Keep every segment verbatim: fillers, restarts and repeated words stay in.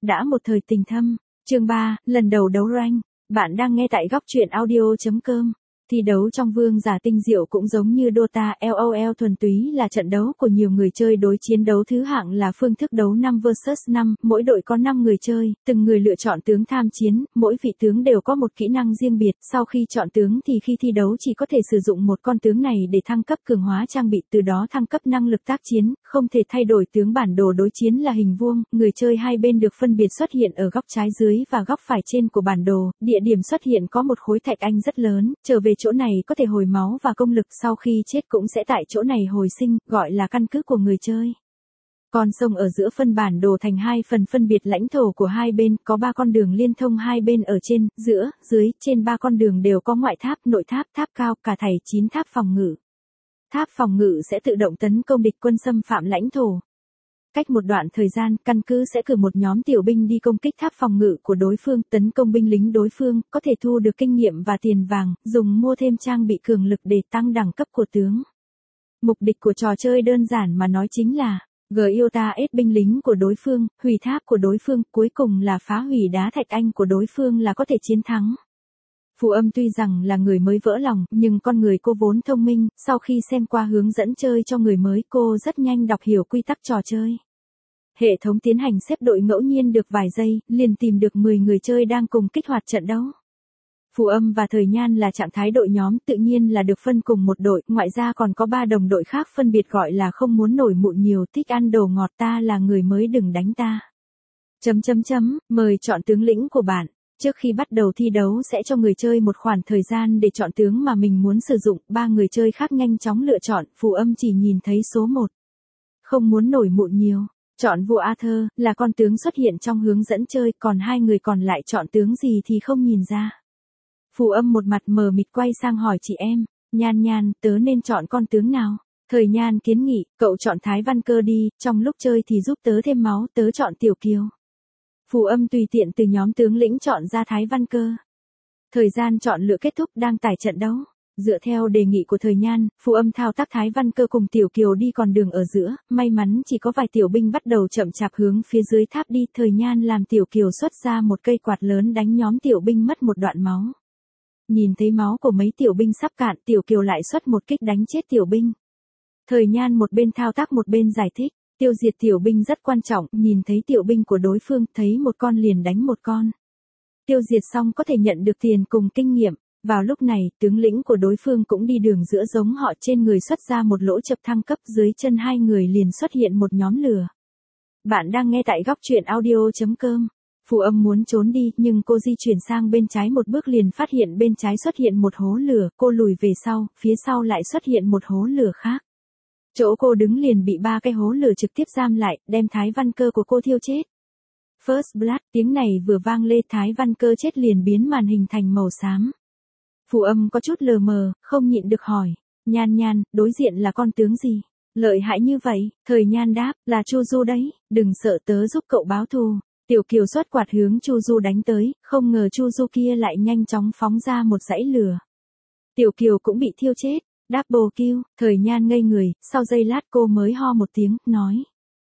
đã một thời tình thâm. Chương ba, lần đầu đấu rank. Bạn đang nghe tại góc truyện audio chấm com. Thi đấu trong vương giả tinh diệu cũng giống như Dota LOL thuần túy là trận đấu của nhiều người chơi đối chiến đấu thứ hạng là phương thức đấu năm versus năm, mỗi đội có năm người chơi, từng người lựa chọn tướng tham chiến, mỗi vị tướng đều có một kỹ năng riêng biệt, sau khi chọn tướng thì khi thi đấu chỉ có thể sử dụng một con tướng này để thăng cấp cường hóa trang bị từ đó thăng cấp năng lực tác chiến, không thể thay đổi tướng bản đồ đối chiến là hình vuông, người chơi hai bên được phân biệt xuất hiện ở góc trái dưới và góc phải trên của bản đồ, địa điểm xuất hiện có một khối thạch anh rất lớn, trở về chỗ này có thể hồi máu và công lực sau khi chết cũng sẽ tại chỗ này hồi sinh, gọi là căn cứ của người chơi. Con sông ở giữa phân bản đồ thành hai phần phân biệt lãnh thổ của hai bên, có ba con đường liên thông hai bên ở trên, giữa, dưới, trên ba con đường đều có ngoại tháp, nội tháp, tháp cao, cả thảy chín tháp phòng ngự. Tháp phòng ngự sẽ tự động tấn công địch quân xâm phạm lãnh thổ. Cách một đoạn thời gian, căn cứ sẽ cử một nhóm tiểu binh đi công kích tháp phòng ngự của đối phương, tấn công binh lính đối phương, có thể thu được kinh nghiệm và tiền vàng, dùng mua thêm trang bị cường lực để tăng đẳng cấp của tướng. Mục đích của trò chơi đơn giản mà nói chính là Giota ép binh lính của đối phương, hủy tháp của đối phương, cuối cùng là phá hủy đá thạch anh của đối phương là có thể chiến thắng. Phù Âm tuy rằng là người mới vỡ lòng, nhưng con người cô vốn thông minh, sau khi xem qua hướng dẫn chơi cho người mới cô rất nhanh đọc hiểu quy tắc trò chơi. Hệ thống tiến hành xếp đội ngẫu nhiên được vài giây, liền tìm được mười người chơi đang cùng kích hoạt trận đấu. Phù Âm và Thời Nhan là trạng thái đội nhóm, tự nhiên là được phân cùng một đội, ngoài ra còn có ba đồng đội khác phân biệt gọi là không muốn nổi mụn nhiều, thích ăn đồ ngọt, ta là người mới đừng đánh ta. Chấm chấm chấm, mời chọn tướng lĩnh của bạn. Trước khi bắt đầu thi đấu sẽ cho người chơi một khoảng thời gian để chọn tướng mà mình muốn sử dụng, ba người chơi khác nhanh chóng lựa chọn, Phù Âm chỉ nhìn thấy số một. Không muốn nổi mụn nhiều. Chọn vua Arthur, là con tướng xuất hiện trong hướng dẫn chơi, còn hai người còn lại chọn tướng gì thì không nhìn ra. Phù Âm một mặt mờ mịt quay sang hỏi chị em, Nhan Nhan, tớ nên chọn con tướng nào? Thời Nhan kiến nghị, cậu chọn Thái Văn Cơ đi, trong lúc chơi thì giúp tớ thêm máu, tớ chọn Tiểu Kiều. Phù Âm tùy tiện từ nhóm tướng lĩnh chọn ra Thái Văn Cơ. Thời gian chọn lựa kết thúc đang tải trận đấu. Dựa theo đề nghị của Thời Nhan, Phù Âm thao tác Thái Văn Cơ cùng Tiểu Kiều đi con đường ở giữa, may mắn chỉ có vài tiểu binh bắt đầu chậm chạp hướng phía dưới tháp đi, Thời Nhan làm Tiểu Kiều xuất ra một cây quạt lớn đánh nhóm tiểu binh mất một đoạn máu. Nhìn thấy máu của mấy tiểu binh sắp cạn, Tiểu Kiều lại xuất một kích đánh chết tiểu binh. Thời Nhan một bên thao tác một bên giải thích, tiêu diệt tiểu binh rất quan trọng, nhìn thấy tiểu binh của đối phương, thấy một con liền đánh một con. Tiêu diệt xong có thể nhận được tiền cùng kinh nghiệm. Vào lúc này, tướng lĩnh của đối phương cũng đi đường giữa giống họ, trên người xuất ra một lỗ chập thăng cấp, dưới chân hai người liền xuất hiện một nhóm lửa. Bạn đang nghe tại góc truyện audio chấm com. Phù Âm muốn trốn đi, nhưng cô di chuyển sang bên trái một bước liền phát hiện bên trái xuất hiện một hố lửa, cô lùi về sau, phía sau lại xuất hiện một hố lửa khác. Chỗ cô đứng liền bị ba cái hố lửa trực tiếp giam lại, đem Thái Văn Cơ của cô thiêu chết. First Blood, tiếng này vừa vang lên, Thái Văn Cơ chết liền biến màn hình thành màu xám. Phù Âm có chút lờ mờ, không nhịn được hỏi, Nhan Nhan, đối diện là con tướng gì? Lợi hại như vậy, Thời Nhan đáp, là Chu Du đấy, đừng sợ tớ giúp cậu báo thù. Tiểu Kiều xuất quạt hướng Chu Du đánh tới, không ngờ Chu Du kia lại nhanh chóng phóng ra một dãy lửa. Tiểu Kiều cũng bị thiêu chết, double kill, Thời Nhan ngây người, sau giây lát cô mới ho một tiếng, nói.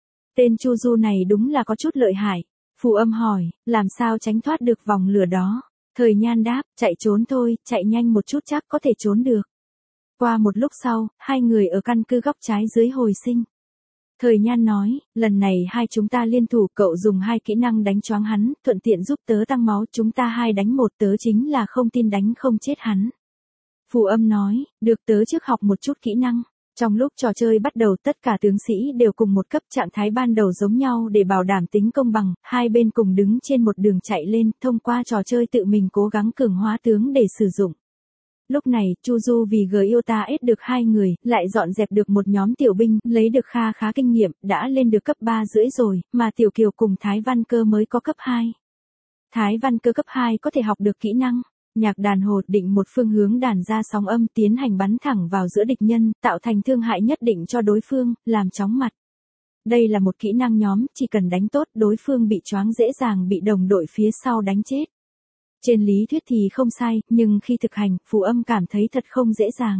Tên Chu Du này đúng là có chút lợi hại. Phù Âm hỏi, làm sao tránh thoát được vòng lửa đó? Thời Nhan đáp, chạy trốn thôi, chạy nhanh một chút chắc có thể trốn được. Qua một lúc sau, hai người ở căn cứ góc trái dưới hồi sinh. Thời Nhan nói, lần này hai chúng ta liên thủ, cậu dùng hai kỹ năng đánh choáng hắn, thuận tiện giúp tớ tăng máu, chúng ta hai đánh một, tớ chính là không tin đánh không chết hắn. Phù Âm nói, được, tớ trước học một chút kỹ năng. Trong lúc trò chơi bắt đầu tất cả tướng sĩ đều cùng một cấp trạng thái ban đầu giống nhau để bảo đảm tính công bằng, hai bên cùng đứng trên một đường chạy lên, thông qua trò chơi tự mình cố gắng cường hóa tướng để sử dụng. Lúc này, Chu Du vì Giota ép được hai người, lại dọn dẹp được một nhóm tiểu binh, lấy được kha khá kinh nghiệm, đã lên được cấp ba rưỡi rồi, mà Tiểu Kiều cùng Thái Văn Cơ mới có cấp hai. Thái Văn Cơ cấp hai có thể học được kỹ năng. Nhạc đàn hồ định một phương hướng đàn ra sóng âm tiến hành bắn thẳng vào giữa địch nhân, tạo thành thương hại nhất định cho đối phương, làm chóng mặt. Đây là một kỹ năng nhóm, chỉ cần đánh tốt đối phương bị choáng dễ dàng bị đồng đội phía sau đánh chết. Trên lý thuyết thì không sai, nhưng khi thực hành, Phù Âm cảm thấy thật không dễ dàng.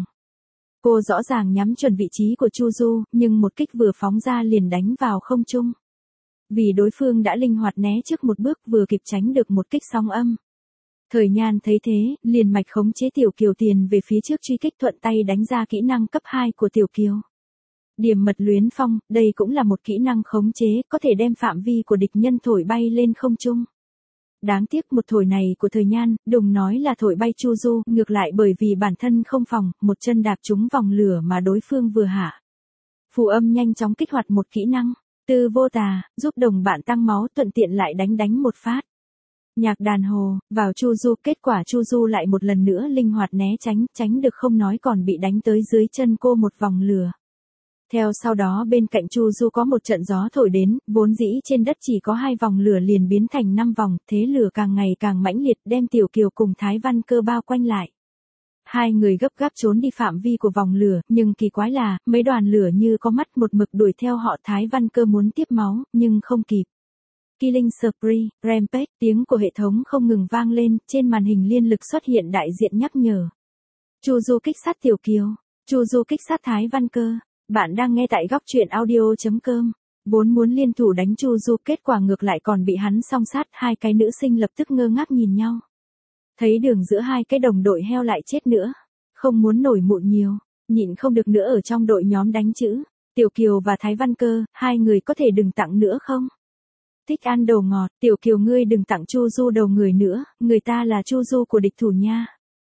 Cô rõ ràng nhắm chuẩn vị trí của Chu Du, nhưng một kích vừa phóng ra liền đánh vào không trung. vì đối phương đã linh hoạt né trước một bước vừa kịp tránh được một kích sóng âm. Thời Nhan thấy thế, liền mạch khống chế Tiểu Kiều tiền về phía trước truy kích thuận tay đánh ra kỹ năng cấp hai của Tiểu Kiều. Điểm mật luyến phong, đây cũng là một kỹ năng khống chế, có thể đem phạm vi của địch nhân thổi bay lên không trung. Đáng tiếc một thổi này của Thời Nhan, đừng nói là thổi bay Chu Du, ngược lại bởi vì bản thân không phòng, một chân đạp trúng vòng lửa mà đối phương vừa hạ. Phù Âm nhanh chóng kích hoạt một kỹ năng, Tư Vô Tà, giúp đồng bạn tăng máu thuận tiện lại đánh đánh một phát. Nhạc đàn hồ, vào Chu Du, kết quả Chu Du lại một lần nữa linh hoạt né tránh, tránh được không nói còn bị đánh tới dưới chân cô một vòng lửa. Theo sau đó bên cạnh Chu Du có một trận gió thổi đến, vốn dĩ trên đất chỉ có hai vòng lửa liền biến thành năm vòng, thế lửa càng ngày càng mãnh liệt đem Tiểu Kiều cùng Thái Văn Cơ bao quanh lại. Hai người gấp gáp trốn đi phạm vi của vòng lửa, nhưng kỳ quái là, mấy đoàn lửa như có mắt một mực đuổi theo họ. Thái Văn Cơ muốn tiếp máu, nhưng không kịp. Killing Spree, Rampage, tiếng của hệ thống không ngừng vang lên, trên màn hình liên lực xuất hiện đại diện nhắc nhở. Chu Du kích sát Tiểu Kiều, Chu Du kích sát Thái Văn Cơ. Bạn đang nghe tại góc truyện audio chấm com. Vốn muốn liên thủ đánh Chu Du, kết quả ngược lại còn bị hắn song sát, hai cái nữ sinh lập tức ngơ ngác nhìn nhau. Thấy đường giữa hai cái đồng đội heo lại chết nữa, không muốn nổi mụn nhiều, nhịn không được nữa ở trong đội nhóm đánh chữ. Tiểu Kiều và Thái Văn Cơ, hai người có thể đừng tặng nữa không? Thích ăn đồ ngọt, Tiểu Kiều ngươi đừng tặng Chu Du đầu người nữa, người ta là Chu Du của địch thủ nha.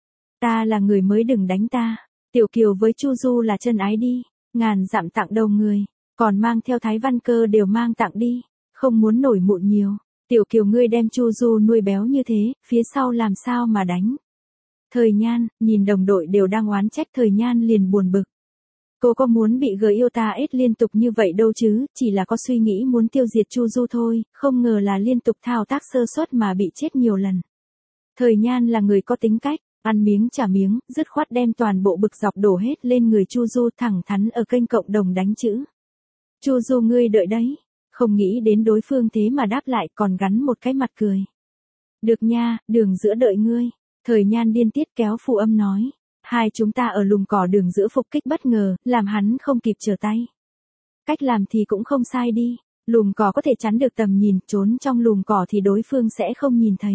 Ta là người mới đừng đánh ta. Tiểu Kiều với Chu Du là chân ái đi. Ngàn dặm tặng đầu người, còn mang theo Thái Văn Cơ đều mang tặng đi, không muốn nổi mụn nhiều. Tiểu Kiều ngươi đem Chu Du nuôi béo như thế, phía sau làm sao mà đánh. Thời Nhan, nhìn đồng đội đều đang oán trách Thời Nhan liền buồn bực. Cô có muốn bị người yêu ta ết liên tục như vậy đâu chứ, chỉ là có suy nghĩ muốn tiêu diệt Chu Du thôi, không ngờ là liên tục thao tác sơ suất mà bị chết nhiều lần. Thời Nhan là người có tính cách. Ăn miếng trả miếng, dứt khoát đem toàn bộ bực dọc đổ hết lên người Chu Du, thẳng thắn ở kênh cộng đồng đánh chữ. Chu Du ngươi đợi đấy, không nghĩ đến đối phương thế mà đáp lại còn gắn một cái mặt cười. Được nha, đường giữa đợi ngươi. Thời Nhan điên tiết kéo Phù Âm nói. Hai chúng ta ở lùm cỏ đường giữa phục kích bất ngờ, làm hắn không kịp trở tay. Cách làm thì cũng không sai đi, lùm cỏ có thể chắn được tầm nhìn, trốn trong lùm cỏ thì đối phương sẽ không nhìn thấy.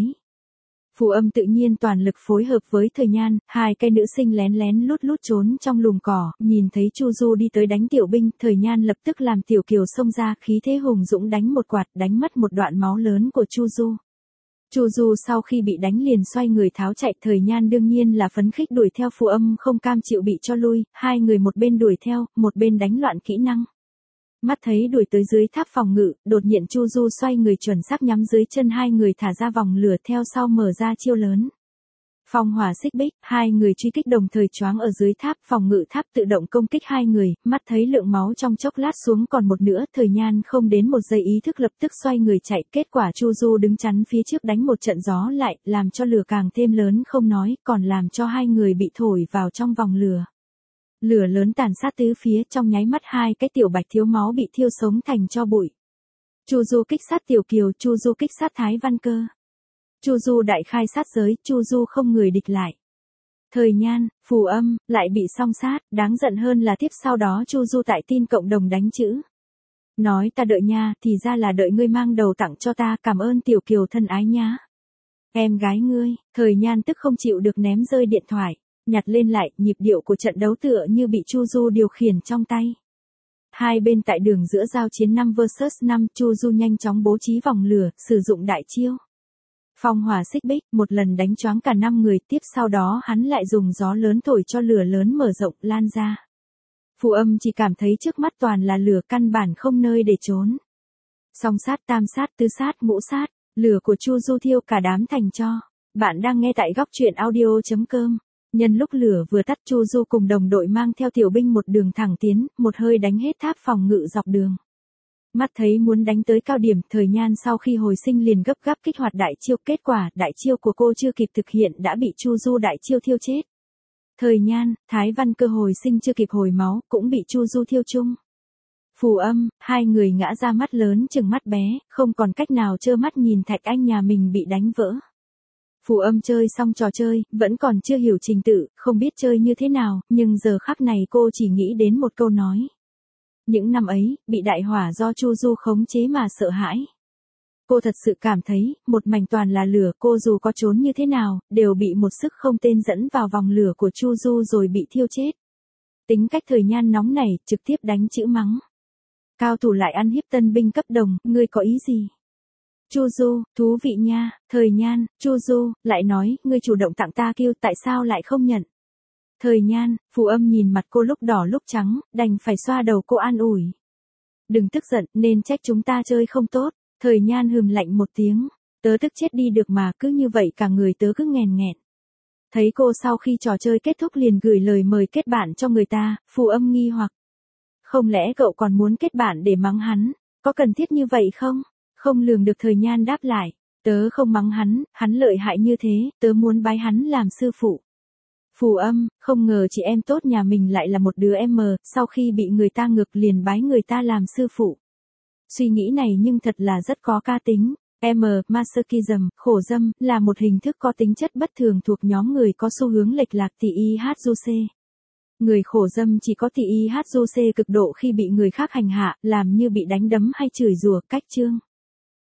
Phù Âm tự nhiên toàn lực phối hợp với Thời Nhan, hai cây nữ sinh lén lén lút lút trốn trong lùm cỏ, nhìn thấy Chu Du đi tới đánh Tiểu binh, Thời Nhan lập tức làm Tiểu Kiều xông ra, khí thế hùng dũng đánh một quạt, đánh mất một đoạn máu lớn của Chu Du. Chu Du sau khi bị đánh liền xoay người tháo chạy, Thời Nhan đương nhiên là phấn khích đuổi theo Phù Âm không cam chịu bị cho lui, hai người một bên đuổi theo, một bên đánh loạn kỹ năng. Mắt thấy đuổi tới dưới tháp phòng ngự, đột nhiên Chu Du xoay người chuẩn xác nhắm dưới chân hai người thả ra vòng lửa theo sau mở ra chiêu lớn. Phong hỏa xích bích, hai người truy kích đồng thời choáng ở dưới tháp phòng ngự, tháp tự động công kích hai người, mắt thấy lượng máu trong chốc lát xuống còn một nữa, Thời Nhan không đến một giây ý thức lập tức xoay người chạy, kết quả Chu Du đứng chắn phía trước đánh một trận gió lại, làm cho lửa càng thêm lớn không nói, còn làm cho hai người bị thổi vào trong vòng lửa. Lửa lớn tàn sát tứ phía, trong nháy mắt hai cái tiểu bạch thiếu máu bị thiêu sống thành tro bụi. Chu Du kích sát Tiểu Kiều, Chu Du kích sát Thái Văn Cơ. Chu Du đại khai sát giới, Chu Du không người địch lại. Thời Nhan, Phù Âm, lại bị song sát, đáng giận hơn là tiếp sau đó Chu Du tại tin cộng đồng đánh chữ. Nói ta đợi nha, thì ra là đợi ngươi mang đầu tặng cho ta, cảm ơn Tiểu Kiều thân ái nhá. Em gái ngươi, Thời Nhan tức không chịu được ném rơi điện thoại. Nhặt lên lại, nhịp điệu của trận đấu tựa như bị Chu Du điều khiển trong tay. Hai bên tại đường giữa giao chiến năm versus năm, Chu Du nhanh chóng bố trí vòng lửa, sử dụng đại chiêu. Phong hỏa xích bích, một lần đánh choáng cả năm người, tiếp sau đó hắn lại dùng gió lớn thổi cho lửa lớn mở rộng, lan ra. Phù Âm chỉ cảm thấy trước mắt toàn là lửa, căn bản không nơi để trốn. Song sát, tam sát, tứ sát, ngũ sát, lửa của Chu Du thiêu cả đám thành tro. Bạn đang nghe tại góc truyện audio chấm com. Nhân lúc lửa vừa tắt, Chu Du cùng đồng đội mang theo Tiểu binh một đường thẳng tiến, một hơi đánh hết tháp phòng ngự dọc đường. Mắt thấy muốn đánh tới cao điểm, Thời Nhan sau khi hồi sinh liền gấp gáp kích hoạt đại chiêu, kết quả đại chiêu của cô chưa kịp thực hiện đã bị Chu Du đại chiêu thiêu chết. Thời Nhan, Thái Văn Cơ hồi sinh chưa kịp hồi máu, cũng bị Chu Du thiêu chung. Phù Âm, hai người ngã ra mắt lớn chừng mắt bé, không còn cách nào trơ mắt nhìn Thạch Anh nhà mình bị đánh vỡ. Phù Âm chơi xong trò chơi, vẫn còn chưa hiểu trình tự, không biết chơi như thế nào, nhưng giờ khắc này cô chỉ nghĩ đến một câu nói. Những năm ấy, bị đại hỏa do Chu Du khống chế mà sợ hãi. Cô thật sự cảm thấy, một mảnh toàn là lửa, cô dù có trốn như thế nào, đều bị một sức không tên dẫn vào vòng lửa của Chu Du rồi bị thiêu chết. Tính cách Thời Nhan nóng nảy, trực tiếp đánh chữ mắng. Cao thủ lại ăn hiếp tân binh cấp đồng, ngươi có ý gì? Chu Du, thú vị nha. Thời Nhan, Chu Du, lại nói, ngươi chủ động tặng ta kiêu, tại sao lại không nhận? Thời Nhan, Phù Âm nhìn mặt cô lúc đỏ lúc trắng, đành phải xoa đầu cô an ủi. Đừng tức giận, nên trách chúng ta chơi không tốt. Thời Nhan hừm lạnh một tiếng, tớ tức chết đi được mà, cứ như vậy cả người tớ cứ nghèn nghẹn. Thấy cô sau khi trò chơi kết thúc liền gửi lời mời kết bạn cho người ta, Phù Âm nghi hoặc. Không lẽ cậu còn muốn kết bạn để mắng hắn, có cần thiết như vậy không? Không lường được Thời Nhan đáp lại, tớ không mắng hắn, hắn lợi hại như thế, tớ muốn bái hắn làm sư phụ. Phù Âm, không ngờ chị em tốt nhà mình lại là một đứa em mờ, sau khi bị người ta ngược liền bái người ta làm sư phụ. Suy nghĩ này nhưng thật là rất có ca tính. M, masochism, khổ dâm, là một hình thức có tính chất bất thường thuộc nhóm người có xu hướng lệch lạc tỳ i hát du xê. Người khổ dâm chỉ có tỳ i hát du xê cực độ khi bị người khác hành hạ, làm như bị đánh đấm hay chửi rủa, cách chương.